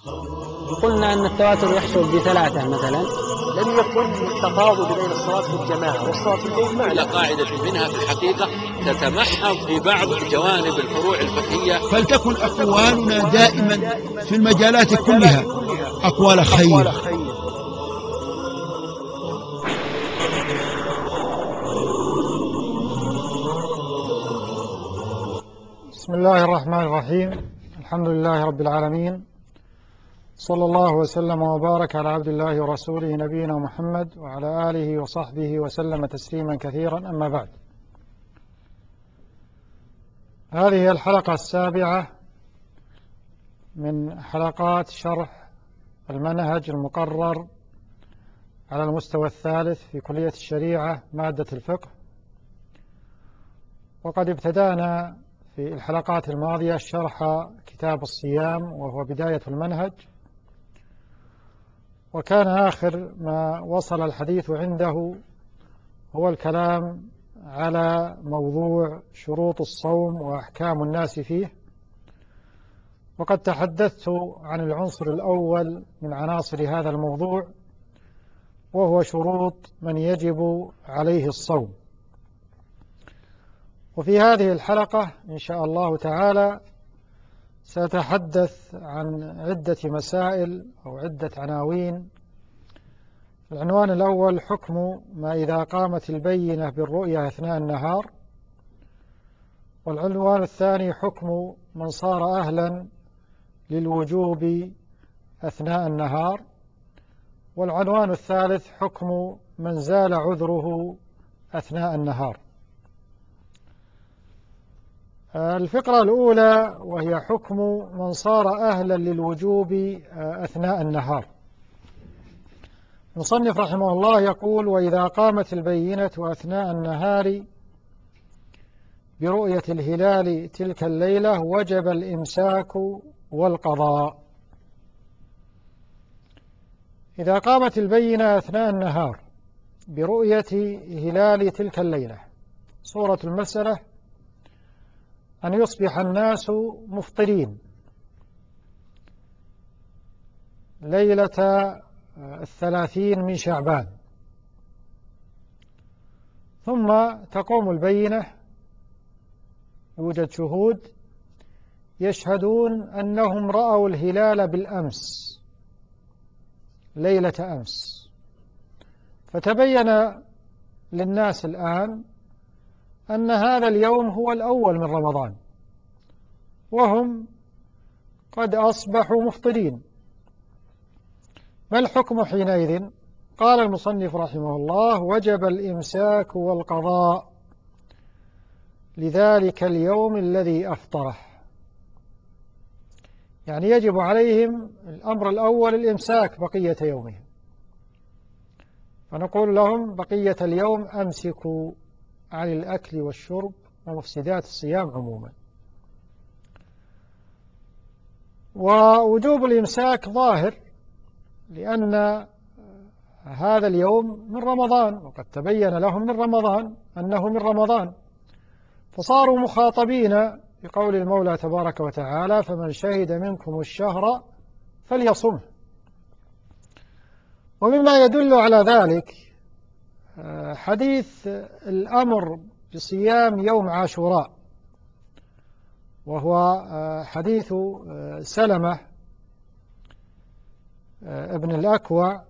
قلنا أن التواتر يحصل بثلاثة مثلا. لم يكن التفاضل بين الصلاة في الجماعة والصلاة في البيت على قاعدة منها في الحقيقة تتمحض في بعض جوانب الفروع الفقهية. فلتكن أقوالنا دائما في المجالات كلها أقوال خير. بسم الله الرحمن الرحيم. الحمد لله رب العالمين، صلى الله وسلم وبارك على عبد الله ورسوله نبينا محمد وعلى آله وصحبه وسلم تسليما كثيرا. أما بعد، هذه الحلقة السابعة من حلقات شرح المنهج المقرر على المستوى الثالث في كلية الشريعة مادة الفقه. وقد ابتدأنا في الحلقات الماضية شرح كتاب الصيام وهو بداية المنهج، وكان آخر ما وصل الحديث عنده هو الكلام على موضوع شروط الصوم وأحكام الناس فيه. وقد تحدثت عن العنصر الأول من عناصر هذا الموضوع، وهو شروط من يجب عليه الصوم. وفي هذه الحلقة إن شاء الله تعالى سأتحدث عن عدة مسائل أو عدة عناوين. العنوان الأول حكم ما إذا قامت البينة بالرؤية أثناء النهار، والعنوان الثاني حكم من صار أهلا للوجوب أثناء النهار، والعنوان الثالث حكم من زال عذره أثناء النهار. الفقرة الأولى وهي حكم من صار أهلا للوجوب أثناء النهار. المصنف رحمه الله يقول: وإذا قامت البينة أثناء النهار برؤية الهلال تلك الليلة وجب الإمساك والقضاء. إذا قامت البينة أثناء النهار برؤية هلال تلك الليلة، صورة المسألة أن يصبح الناس مفطرين ليلة 30 من شعبان، ثم تقوم البينة، يوجد شهود يشهدون أنهم رأوا الهلال بالأمس ليلة أمس، فتبين للناس الآن أن هذا اليوم هو الأول من رمضان، وهم قد أصبحوا مفطرين. ما الحكم حينئذ؟ قال المصنف رحمه الله: وجب الإمساك والقضاء لذلك اليوم الذي أفطره. يعني يجب عليهم الأمر الأول الإمساك بقية يومهم، فنقول لهم بقية اليوم أمسكوا عن الأكل والشرب ومفسدات الصيام عموما. ووجوب الإمساك ظاهر، لأن هذا اليوم من رمضان، وقد تبين لهم من رمضان أنه من رمضان، فصاروا مخاطبين بقول المولى تبارك وتعالى: فمن شهد منكم الشهر فليصمه. ومما يدل على ذلك حديث الأمر بصيام يوم عاشوراء، وهو حديث سلمة ابن الأكوع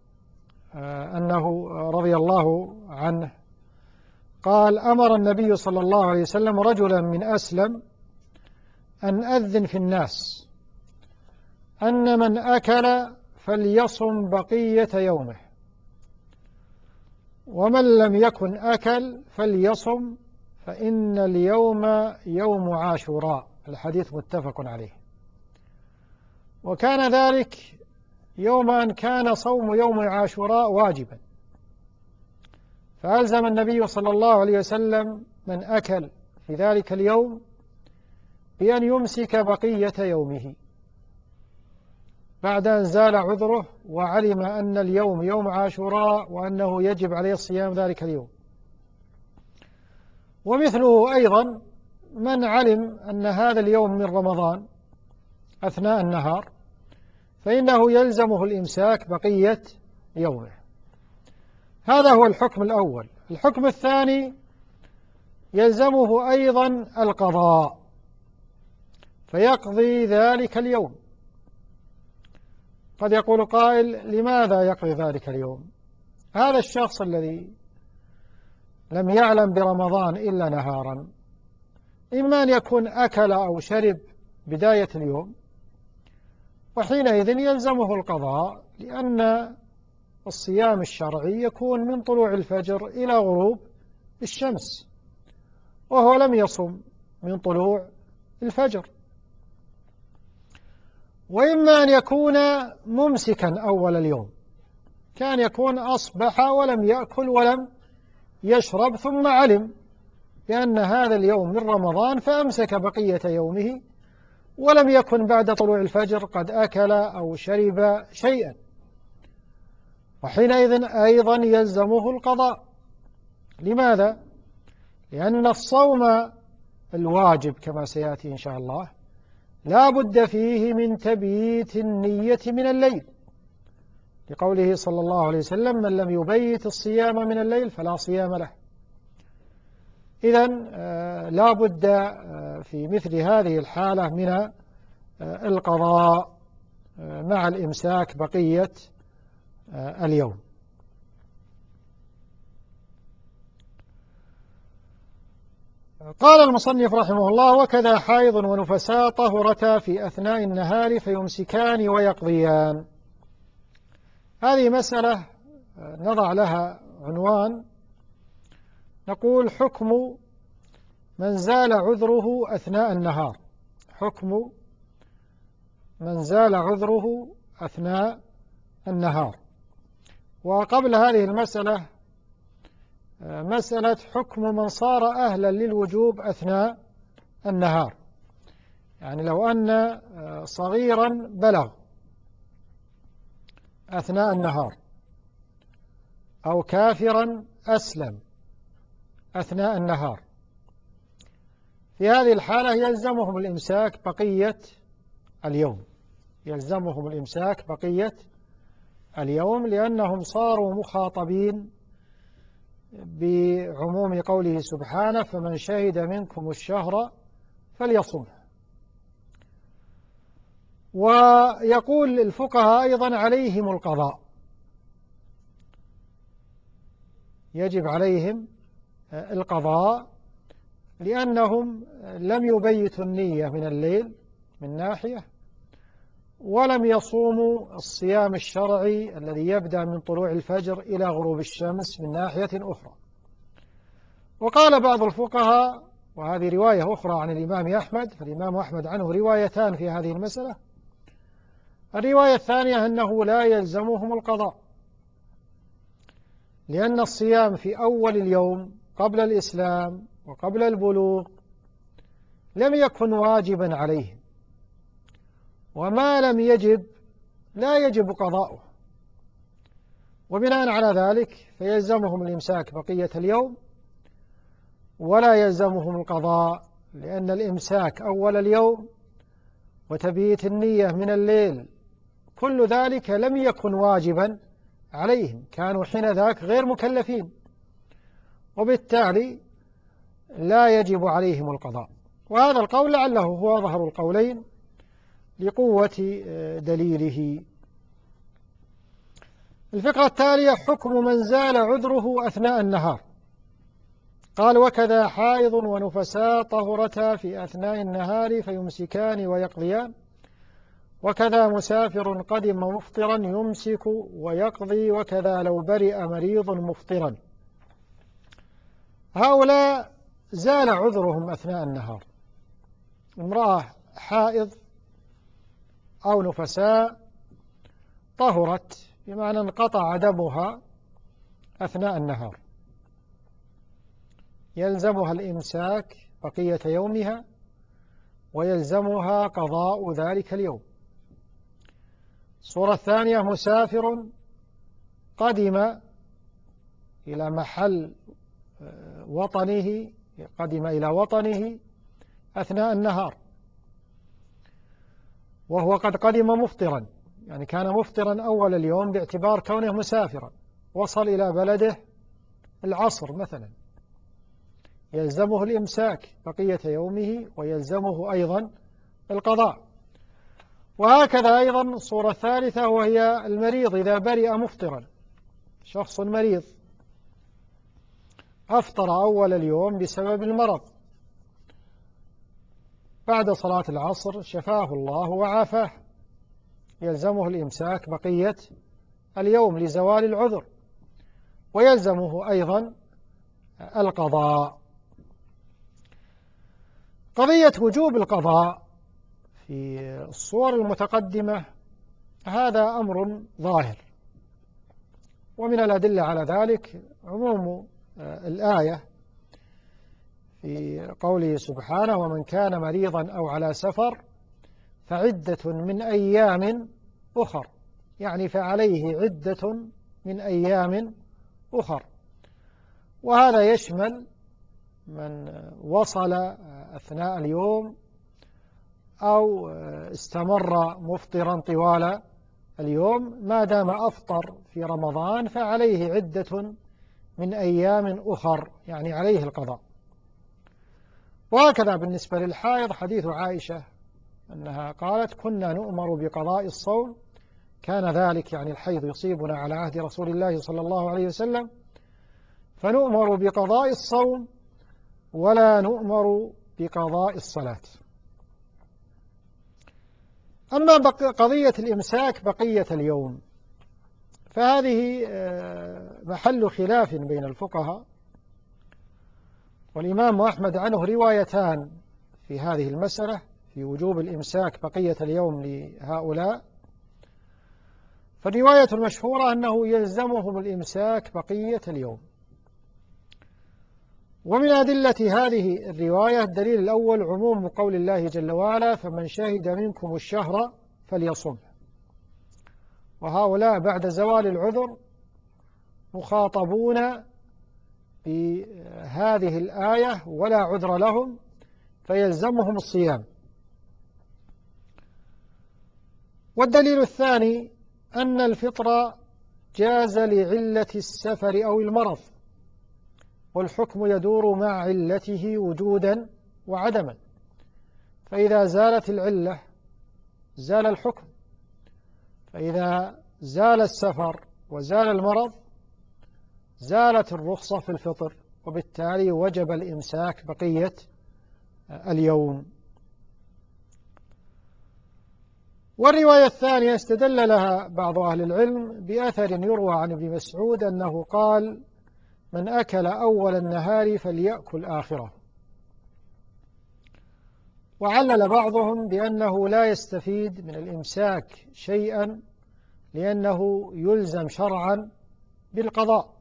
أنه رضي الله عنه قال: أمر النبي صلى الله عليه وسلم رجلا من أسلم أن أذن في الناس أن من أكل فليصم بقية يومه، ومن لم يكن أكل فليصم، فإن اليوم يوم عاشوراء. الحديث متفق عليه. وكان ذلك يوم أن كان صوم يوم عاشوراء واجبا، فألزم النبي صلى الله عليه وسلم من أكل في ذلك اليوم بأن يمسك بقية يومه بعد أن زال عذره وعلم أن اليوم يوم عاشوراء وأنه يجب عليه الصيام ذلك اليوم. ومثله أيضا من علم أن هذا اليوم من رمضان أثناء النهار فإنه يلزمه الإمساك بقية يومه. هذا هو الحكم الأول. الحكم الثاني يلزمه أيضا القضاء، فيقضي ذلك اليوم. قد يقول قائل: لماذا يقضي ذلك اليوم؟ هذا الشخص الذي لم يعلم برمضان إلا نهارا، إما أن يكون أكل أو شرب بداية اليوم، وحينئذ يلزمه القضاء، لأن الصيام الشرعي يكون من طلوع الفجر إلى غروب الشمس، وهو لم يصم من طلوع الفجر. وإما أن يكون ممسكا أول اليوم، كان يكون أصبح ولم يأكل ولم يشرب، ثم علم بأن هذا اليوم من رمضان فأمسك بقية يومه، ولم يكن بعد طلوع الفجر قد أكل أو شرب شيئا، وحينئذ أيضا يلزمه القضاء. لماذا؟ لأن الصوم الواجب كما سيأتي إن شاء الله لا بد فيه من تبييت النية من الليل، لقوله صلى الله عليه وسلم: من لم يبيت الصيام من الليل فلا صيام له. إذن لا بد في مثل هذه الحالة من القضاء مع الإمساك بقية اليوم. قال المصنف رحمه الله: وكذا حائض ونفساء طهرتا في أثناء النهار فيمسكان ويقضيان. هذه مسألة نضع لها عنوان، نقول: حكم من زال عذره أثناء النهار. حكم من زال عذره أثناء النهار. وقبل هذه المسألة مسألة حكم من صار أهلا للوجوب أثناء النهار، يعني لو أن صغيرا بلغ أثناء النهار، أو كافرا أسلم أثناء النهار، في هذه الحالة يلزمهم الإمساك بقية اليوم. يلزمهم الإمساك بقية اليوم، لأنهم صاروا مخاطبين بعموم قوله سبحانه: فمن شهد منكم الشهر فليصمه. ويقول الفقهاء أيضا: عليهم القضاء، يجب عليهم القضاء، لأنهم لم يبيتوا النية من الليل من ناحية، ولم يصوموا الصيام الشرعي الذي يبدأ من طلوع الفجر إلى غروب الشمس من ناحية أخرى. وقال بعض الفقهاء، وهذه رواية أخرى عن الإمام أحمد، فالإمام أحمد عنه روايتان في هذه المسألة. الرواية الثانية أنه لا يلزمهم القضاء، لأن الصيام في أول اليوم قبل الإسلام وقبل البلوغ لم يكن واجبا عليهم، وما لم يجب لا يجب قضاؤه، وبناء على ذلك فيلزمهم الإمساك بقية اليوم ولا يلزمهم القضاء، لأن الإمساك أول اليوم وتبييت النية من الليل كل ذلك لم يكن واجبا عليهم، كانوا حين ذاك غير مكلفين، وبالتالي لا يجب عليهم القضاء. وهذا القول لعله هو أظهر القولين لقوة دليله. الفقرة التالية: حكم من زال عذره أثناء النهار. قال: وكذا حائض ونفساء طهرتا في أثناء النهار فيمسكان ويقضيان، وكذا مسافر قدم مفطرا يمسك ويقضي، وكذا لو برئ مريض مفطرا. هؤلاء زال عذرهم أثناء النهار، امرأة حائض أو نفساء طهرت، بمعنى انقطع دمها أثناء النهار، يلزمها الإمساك بقية يومها ويلزمها قضاء ذلك اليوم. الصورة الثانية: مسافر قدم إلى محل وطنه، قدم إلى وطنه أثناء النهار، وهو قد قدم مفطرا، يعني كان مفطرا أول اليوم باعتبار كونه مسافرا، وصل إلى بلده العصر مثلا، يلزمه الإمساك بقية يومه ويلزمه أيضا القضاء. وهكذا أيضا صورة ثالثة وهي المريض إذا برئ مفطرا، شخص مريض أفطر أول اليوم بسبب المرض، بعد صلاة العصر شفاه الله وعافاه، يلزمه الإمساك بقية اليوم لزوال العذر، ويلزمه أيضا القضاء. قضية وجوب القضاء في الصور المتقدمة هذا أمر ظاهر، ومن الأدلة على ذلك عموم الآية في قوله سبحانه: ومن كان مريضا أو على سفر فعدة من أيام أخر، يعني فعليه عدة من أيام أخر. وهذا يشمل من وصل أثناء اليوم أو استمر مفطرا طوال اليوم، ما دام أفطر في رمضان فعليه عدة من أيام أخر، يعني عليه القضاء. وهكذا بالنسبة للحائض حديث عائشة أنها قالت: كنا نؤمر بقضاء الصوم، كان ذلك يعني الحيض يصيبنا على عهد رسول الله صلى الله عليه وسلم، فنؤمر بقضاء الصوم ولا نؤمر بقضاء الصلاة. أما قضية الإمساك بقية اليوم فهذه محل خلاف بين الفقهاء، والإمام أحمد عنه روايتان في هذه المسألة في وجوب الإمساك بقية اليوم لهؤلاء. فالرواية المشهورة أنه يلزمهم الإمساك بقية اليوم. ومن أدلة هذه الرواية الدليل الأول عموم قول الله جل وعلا: فمن شهد منكم الشهر فليصم. وهؤلاء بعد زوال العذر مخاطبون بهذه الآية ولا عذر لهم فيلزمهم الصيام. والدليل الثاني أن الفطر جاز لعلة السفر أو المرض، والحكم يدور مع علته وجودا وعدما، فإذا زالت العلة زال الحكم، فإذا زال السفر وزال المرض زالت الرخصة في الفطر، وبالتالي وجب الإمساك بقية اليوم. والرواية الثانية استدل لها بعض أهل العلم بأثر يروى عن ابن مسعود أنه قال: من أكل أول النهار فليأكل آخره. وعلل بعضهم بأنه لا يستفيد من الإمساك شيئا لأنه يلزم شرعا بالقضاء.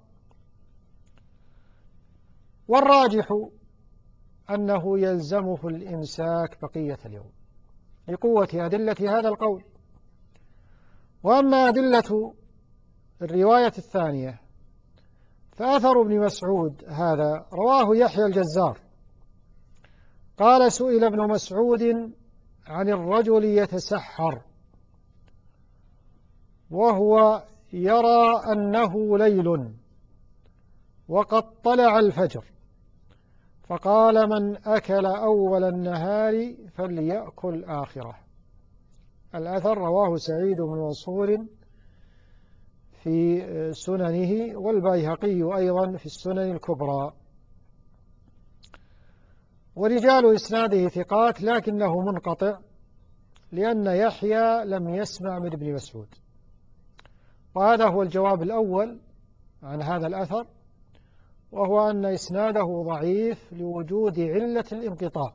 والراجح أنه يلزمه الإمساك بقية اليوم لقوة أدلة هذا القول. وأما أدلة الرواية الثانية فأثر ابن مسعود هذا رواه يحيى الجزار قال: سئل ابن مسعود عن الرجل يتسحر وهو يرى أنه ليل وقد طلع الفجر، فقال: من أكل أول النهار فليأكل آخره. الأثر رواه سعيد بن منصور في سننه، والبيهقي أيضا في السنن الكبرى، ورجال إسناده ثقات لكنه منقطع، لأن يحيى لم يسمع من ابن مسعود. وهذا هو الجواب الأول عن هذا الأثر، وهو أن إسناده ضعيف لوجود علة الانقطاع.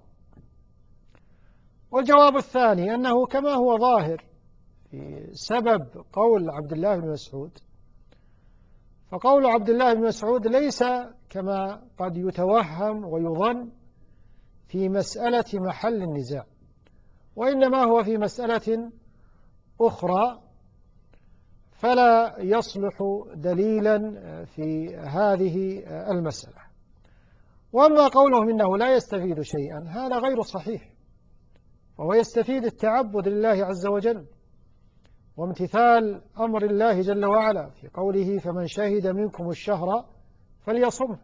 والجواب الثاني أنه كما هو ظاهر في سبب قول عبد الله بن مسعود، فقول عبد الله بن مسعود ليس كما قد يتوهم ويظن في مسألة محل النزاع، وإنما هو في مسألة أخرى فلا يصلح دليلا في هذه المسألة. وأما قولهم إنه لا يستفيد شيئا هذا غير صحيح، وهو يستفيد التعبد لله عز وجل، وامتثال أمر الله جل وعلا في قوله فمن شهد منكم الشهر فليصمه.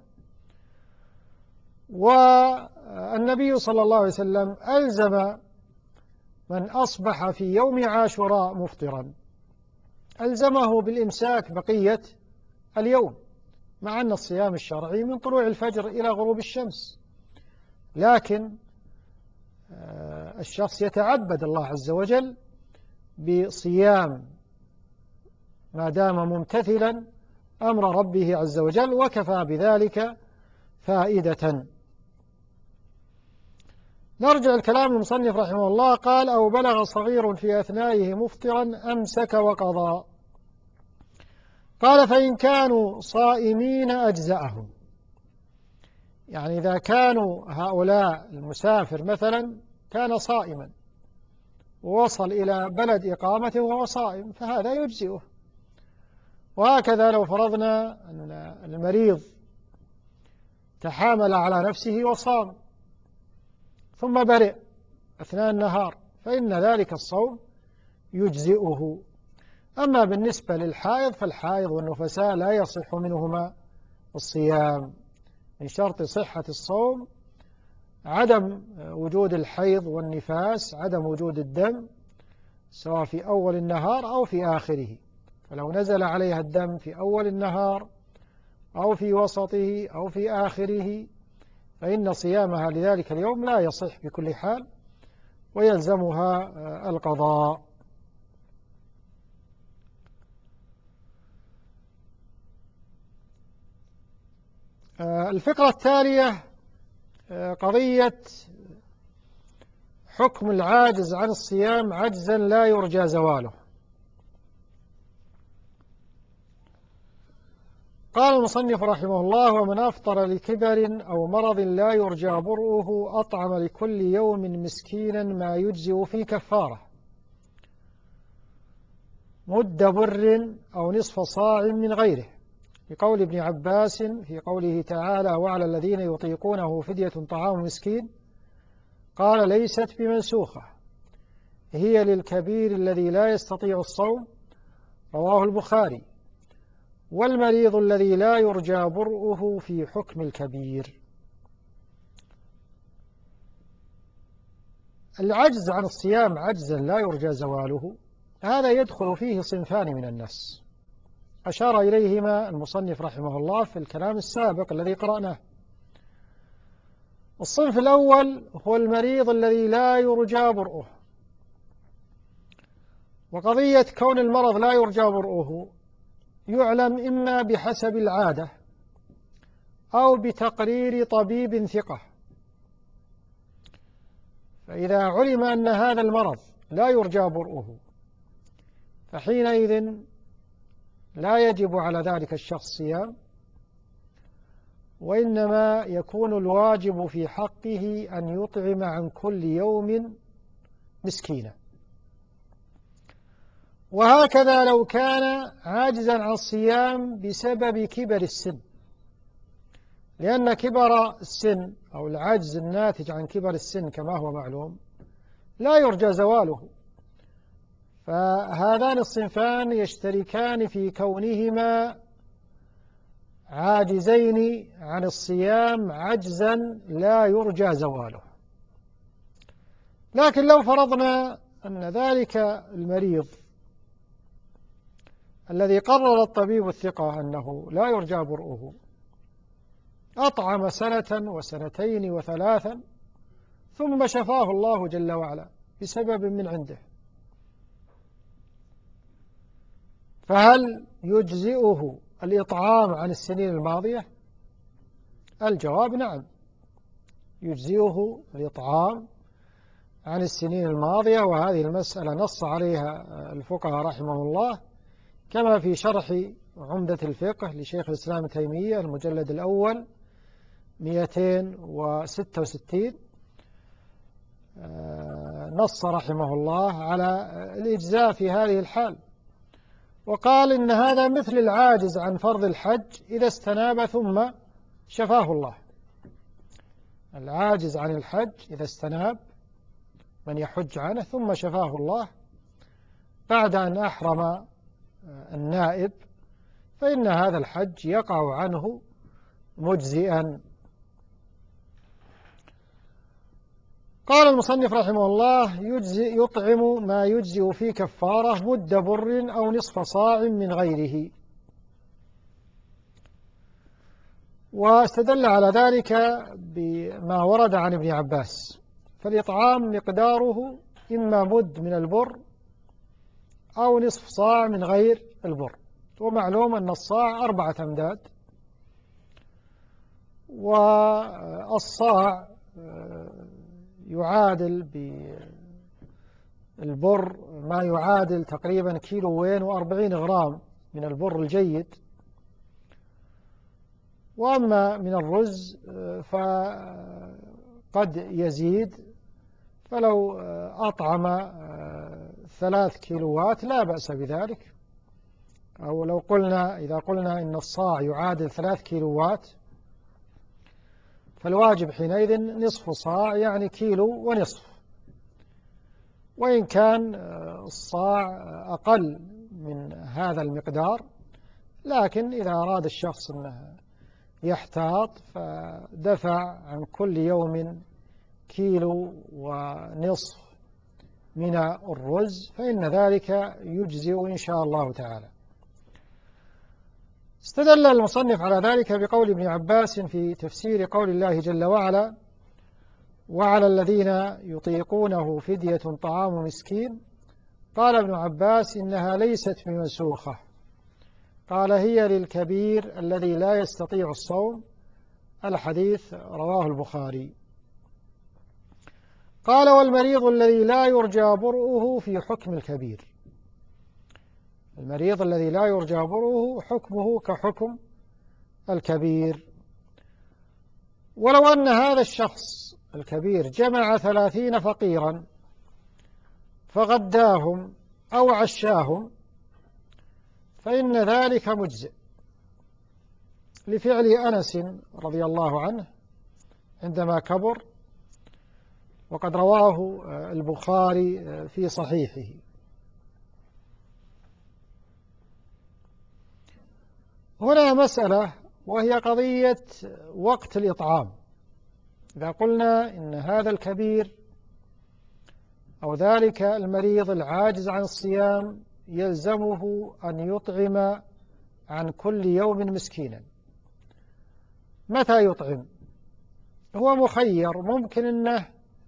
والنبي صلى الله عليه وسلم ألزم من أصبح في يوم عاشوراء مفطرا ألزمه بالإمساك بقية اليوم، مع أن الصيام الشرعي من طلوع الفجر إلى غروب الشمس، لكن الشخص يتعبد الله عز وجل بصيام ما دام ممتثلا أمر ربه عز وجل، وكفى بذلك فائدة. نرجع الكلام المصنف رحمه الله. قال أو بلغ صغير في أثنائه مفطرا أمسك وقضى. قال فإن كانوا صائمين أجزأهم، يعني إذا كانوا هؤلاء المسافر مثلا كان صائما ووصل إلى بلد إقامته وهو صائم فهذا يجزئه. وهكذا لو فرضنا أن المريض تحامل على نفسه وصام ثم برئ أثناء النهار فإن ذلك الصوم يجزئه. أما بالنسبة للحائض فالحائض والنفساء لا يصح منهما الصيام. من شرط صحة الصوم عدم وجود الحيض والنفاس، عدم وجود الدم سواء في أول النهار أو في آخره. فلو نزل عليها الدم في أول النهار أو في وسطه أو في آخره فإن صيامها لذلك اليوم لا يصح بكل حال ويلزمها القضاء. الفقرة التالية قضية حكم العاجز عن الصيام عجزا لا يرجى زواله. قال المصنف رحمه الله ومن أفطر لكبر أو مرض لا يرجى برؤه أطعم لكل يوم مسكينا ما يجزئ في كفارة مد بر أو نصف صاع من غيره، لقول ابن عباس في قوله تعالى وعلى الذين يطيقونه فدية طعام مسكين قال ليست بمنسوخة هي للكبير الذي لا يستطيع الصوم، رواه البخاري. والمريض الذي لا يرجى برؤه في حكم الكبير. العجز عن الصيام عجزا لا يرجى زواله هذا يدخل فيه صنفان من الناس أشار إليهما المصنف رحمه الله في الكلام السابق الذي قرأناه. الصنف الأول هو المريض الذي لا يرجى برؤه. وقضية كون المرض لا يرجى برؤه يعلم إما بحسب العادة أو بتقرير طبيب ثقة. فإذا علم أن هذا المرض لا يرجى برؤه فحينئذ لا يجب على ذلك الشخص صيام، وإنما يكون الواجب في حقه أن يطعم عن كل يوم مسكينا. وهكذا لو كان عاجزا عن الصيام بسبب كبر السن، لأن كبر السن أو العجز الناتج عن كبر السن كما هو معلوم لا يرجى زواله. فهذان الصنفان يشتركان في كونهما عاجزين عن الصيام عجزا لا يرجى زواله. لكن لو فرضنا أن ذلك المريض الذي قرر الطبيب الثقة أنه لا يرجى برؤه أطعم سنة وسنتين وثلاثا ثم شفاه الله جل وعلا بسبب من عنده، فهل يجزئه الإطعام عن السنين الماضية؟ الجواب نعم، يجزئه الإطعام عن السنين الماضية. وهذه المسألة نص عليها الفقهاء رحمه الله كما في شرح عمدة الفقه لشيخ الإسلام ابن تيمية المجلد الأول 266 نص رحمه الله على الإجزاء في هذه الحال، وقال إن هذا مثل العاجز عن فرض الحج إذا استناب ثم شفاه الله. العاجز عن الحج إذا استناب من يحج عنه ثم شفاه الله بعد أن أحرم النائب فإن هذا الحج يقع عنه مجزئا. قال المصنف رحمه الله: يطعم ما يجزئ في كفارة مد بر أو نصف صاع من غيره. واستدل على ذلك بما ورد عن ابن عباس، فالإطعام مقداره إما مد من البر أو نصف صاع من غير البر، ومعلوم أن الصاع 4 أمداد، والصاع يعادل بالبر ما يعادل تقريبا 240 غرام من البر الجيد. وأما من الرز فقد يزيد، فلو أطعم 3 كيلوات لا بأس بذلك، أو لو قلنا إذا قلنا إن الصاع يعادل 3 كيلوات فالواجب حينئذ نصف صاع، يعني 1.5 كيلو، وإن كان الصاع أقل من هذا المقدار، لكن إذا أراد الشخص أنه يحتاط فدفع عن كل يوم 1.5 كيلو من الرز، فإن ذلك يجزئ إن شاء الله تعالى. استدل المصنف على ذلك بقول ابن عباس في تفسير قول الله جل وعلا: وعلى الذين يطيقونه فدية طعام مسكين. قال ابن عباس: إنها ليست بمنسوخة، قال: هي للكبير الذي لا يستطيع الصوم. الحديث رواه البخاري. قال: والمريض الذي لا يرجى برؤه في حكم الكبير. المريض الذي لا يرجى برؤه حكمه كحكم الكبير. ولو أن هذا الشخص الكبير جمع 30 فقيرا فغداهم أو عشاهم فإن ذلك مجزئ، لفعل أنس رضي الله عنه عندما كبر، وقد رواه البخاري في صحيحه. هنا مسألة، وهي قضية وقت الإطعام. إذا قلنا إن هذا الكبير أو ذلك المريض العاجز عن الصيام يلزمه أن يطعم عن كل يوم مسكينا، متى يطعم؟ هو مخير، ممكن أنه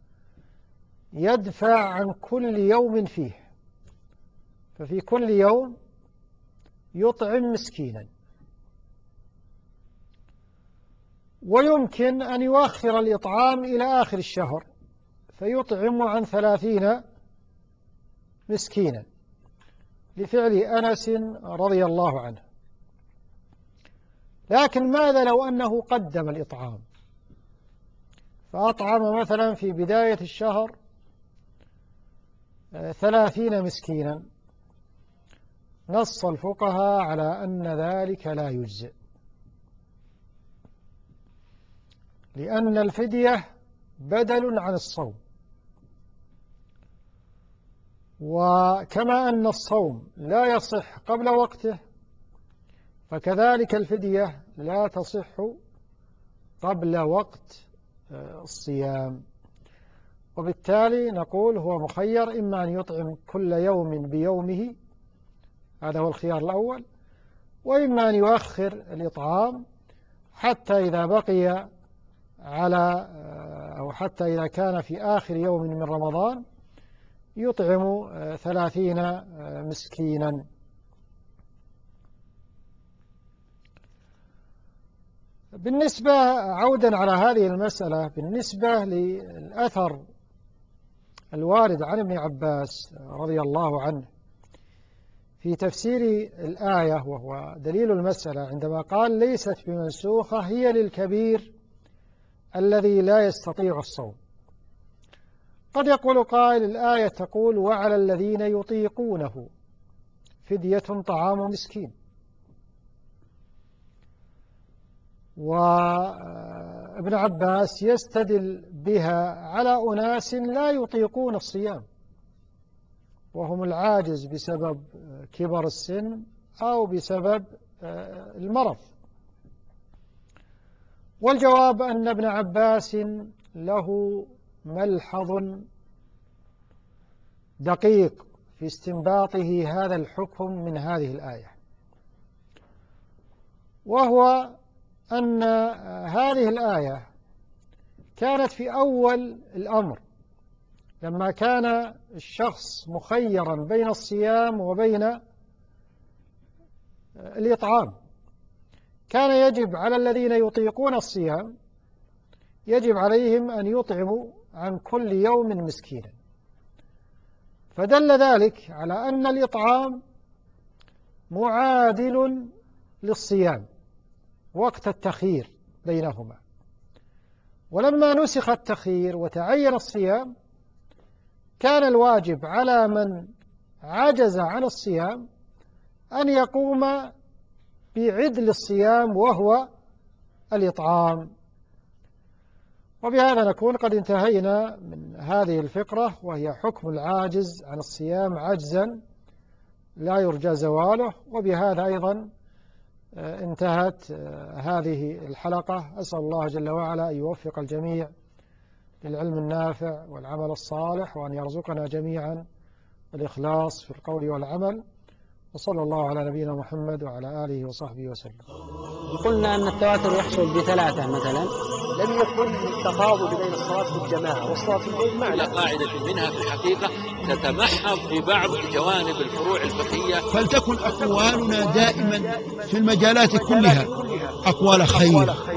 يدفع عن كل يوم فيه، ففي كل يوم يطعم مسكينا، ويمكن أن يؤخر الإطعام إلى آخر الشهر فيطعم عن 30 مسكينا، لفعل أنس رضي الله عنه. لكن ماذا لو أنه قدم الإطعام فأطعم مثلا في بداية الشهر 30 مسكينا؟ نص الفقهاء على أن ذلك لا يجزئ، لأن الفدية بدل عن الصوم، وكما أن الصوم لا يصح قبل وقته فكذلك الفدية لا تصح قبل وقت الصيام. وبالتالي نقول هو مخير، إما أن يطعم كل يوم بيومه، هذا هو الخيار الأول، وإما أن يؤخر الإطعام حتى إذا بقي على أو حتى إذا كان في آخر يوم من رمضان يطعم 30 مسكينا. بالنسبة، عودا على هذه المسألة، بالنسبة للأثر الوارد عن ابن عباس رضي الله عنه في تفسير الآية وهو دليل المسألة، عندما قال ليست بمنسوخة هي للكبير الذي لا يستطيع الصوم، قد يقول قائل الآية تقول وعلى الذين يطيقونه فدية طعام مسكين، وابن عباس يستدل بها على أناس لا يطيقون الصيام، وهم العاجز بسبب كبر السن أو بسبب المرض. والجواب أن ابن عباس له ملحظ دقيق في استنباطه هذا الحكم من هذه الآية، وهو أن هذه الآية كانت في أول الأمر لما كان الشخص مخيرا بين الصيام وبين الإطعام، كان يجب على الذين يطيقون الصيام يجب عليهم أن يطعموا عن كل يوم مسكينا، فدل ذلك على أن الإطعام معادل للصيام وقت التخيير بينهما. ولما نسخ التخيير وتعين الصيام كان الواجب على من عجز عن الصيام أن يقوم بعدل الصيام وهو الإطعام. وبهذا نكون قد انتهينا من هذه الفقرة، وهي حكم العاجز عن الصيام عجزا لا يرجى زواله. وبهذا أيضا انتهت هذه الحلقة. أسأل الله جل وعلا أن يوفق الجميع للعلم النافع والعمل الصالح، وأن يرزقنا جميعا الإخلاص في القول والعمل. وصلى الله على نبينا محمد وعلى آله وصحبه وسلم. قلنا أن التواتر يحصل بثلاثة مثلا. لم يكن التفاضل بين الصلاة في الجماعة والصلاة في البيت على قاعدة منها في الحقيقة تتمحض في بعض جوانب الفروع الفقهية. فلتكن أقوالنا دائما في المجالات كلها أقوال خير